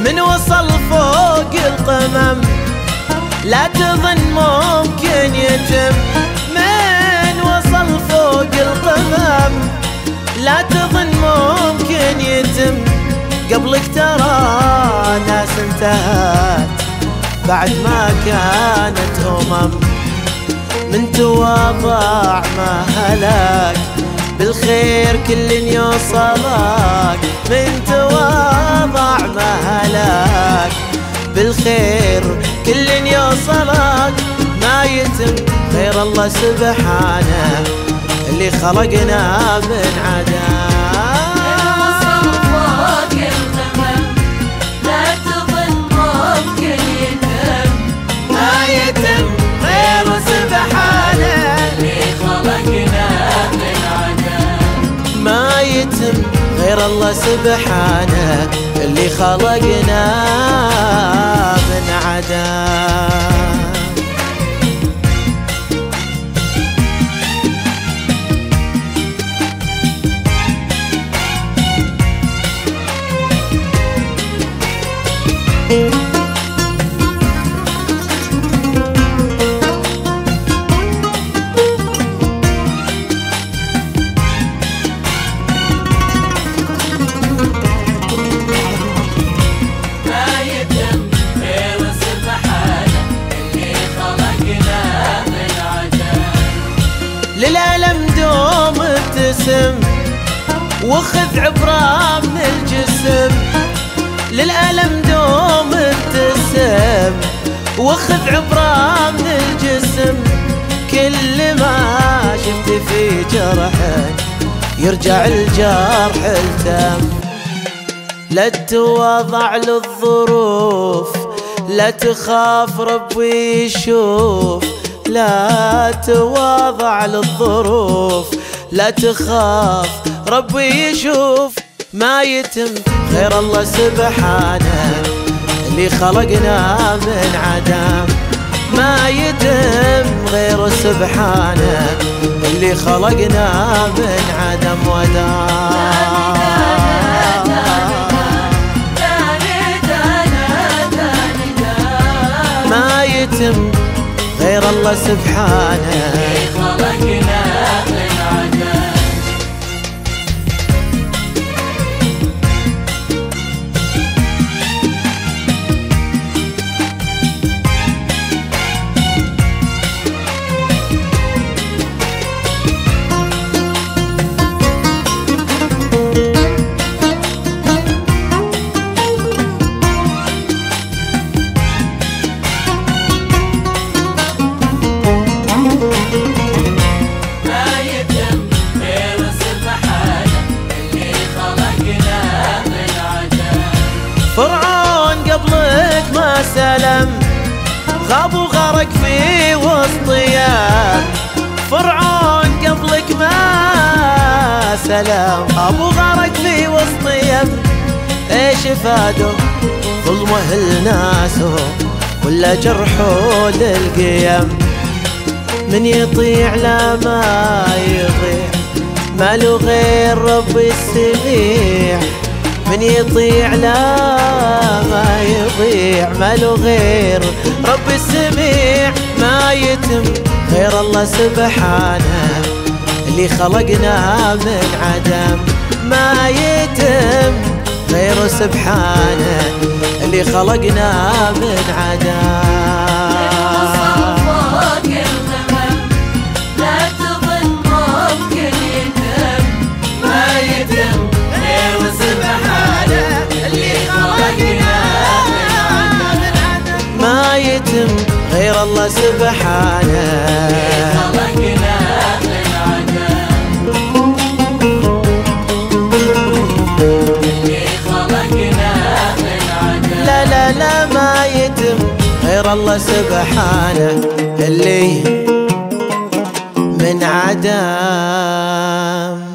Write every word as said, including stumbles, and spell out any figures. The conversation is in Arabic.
من وصل فوق القمم لا تظن ممكن يتم. من وصل فوق القمم لا تظن ممكن يتم. قبلك ترى ناس انتهت بعد ما كانت أمم. من تواضع ما هلاك بالخير كل يوصلك. من تواضع ما هلاك بالخير كل يوصلك. ما يتم غير الله سبحانه اللي خلقنا من عدم. غير الله سبحانه اللي خلقنا من عدم. للألم دوم ابتسم وخذ عبرة من الجسم. للألم دوم ابتسم وخذ عبرة من الجسم. كل ما شفت في جرحك يرجع الجرح التم. لا تواضع للظروف لا تخاف ربي يشوف. لا تواضع للظروف لا تخاف ربي يشوف. ما يتم غير الله سبحانه اللي خلقنا من عدم. ما يتم غير سبحانه اللي خلقنا من عدم ودام. ما يتم غير الله سبحانه خلقنا من عدم. فرعون قبلك ما سلم غاب وغرق في وسط يم. فرعون قبلك ما سلم غاب وغرق في وسط يم. ايش فاده ظلمه لناسه ولا جرحه للقيم. من يطيع لا ما يضيع ما له غير ربي السميع. من يطيع لا ما يضيع ما له غير رب السميع. ما يتم غير الله سبحانه اللي خلقنا من عدم. ما يتم غير سبحانه اللي خلقنا من عدم. ما يتم غير الله سبحانه خلقنا من عدم. اللي خلقنا من عدم. لا لا لا ما يتم غير الله سبحانه اللي من عدم.